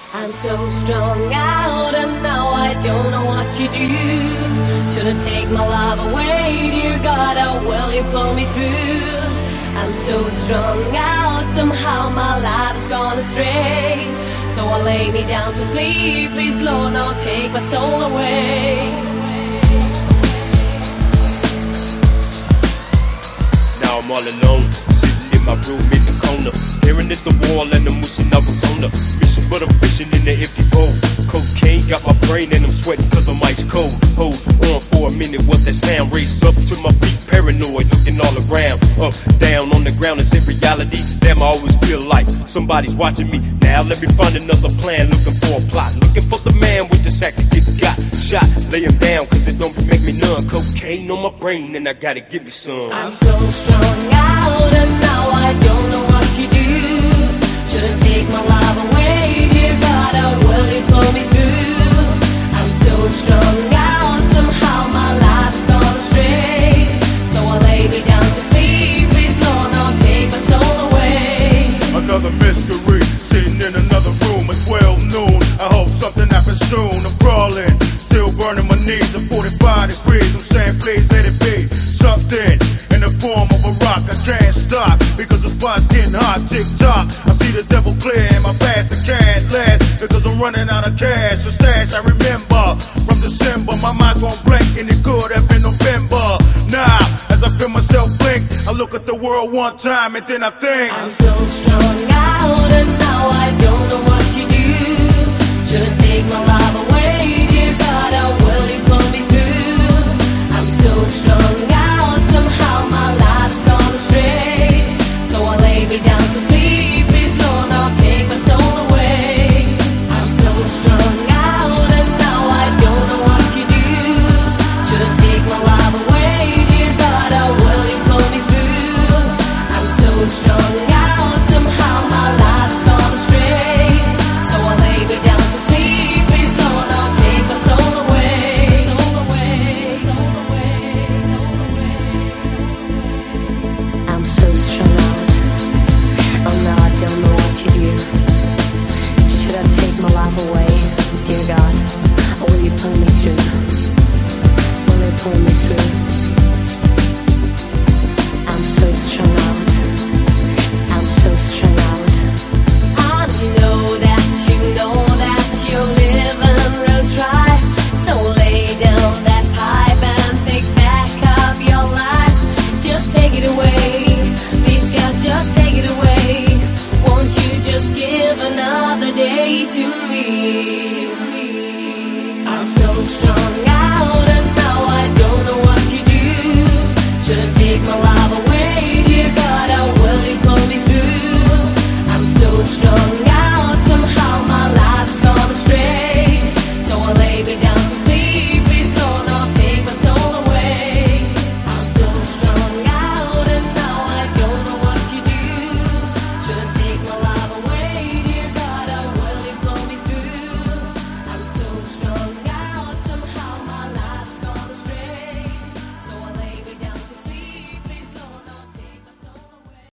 I'm so strung out and now I don't know what to do. Shouldn't take my love away, dear God, how will you pull me through? I'm so strung out, somehow my life has gone astray. So I lay me down to sleep, please Lord, now take my soul away. Now I'm all alone, sitting in my room in the corner, staring at the wall and I'm wishing I was on a mission, but I'm fishing in the empty bowl. Cocaine got my brain and I'm sweating cause I'm ice cold. Hold on for a minute, what that sound? Raised up to my feet, paranoid, looking all around. Up, down, on the ground, is it reality? Damn, I always feel like somebody's watching me. Now let me find another plan, looking for a plot, looking for the man with the sack that gets got shot. Lay him down cause it don't make me numb. Cocaine on my brain and I gotta give me some. I'm so strung out and now I don't know what to do. Shouldn't take my love away, dear God, how will you pull me through? I'm so strung out, somehow my life's gone astray. So I lay me down to sleep, please Lord, now take my soul away. Another mystery, sitting in another room at 12 noon. I hope something happens soon. I'm crawling, still burning my knees at 45 degrees. I'm saying please let it be something in the form of a rock. I can't stop because the spot's getting hot. Tick tock, I see the devil clear in my past. I can't last because I'm running out of cash. The stash I remember from December. My mind's gone blank and it could have been November. Now, as I feel myself blink, I look at the world one time and then I think I'm so strung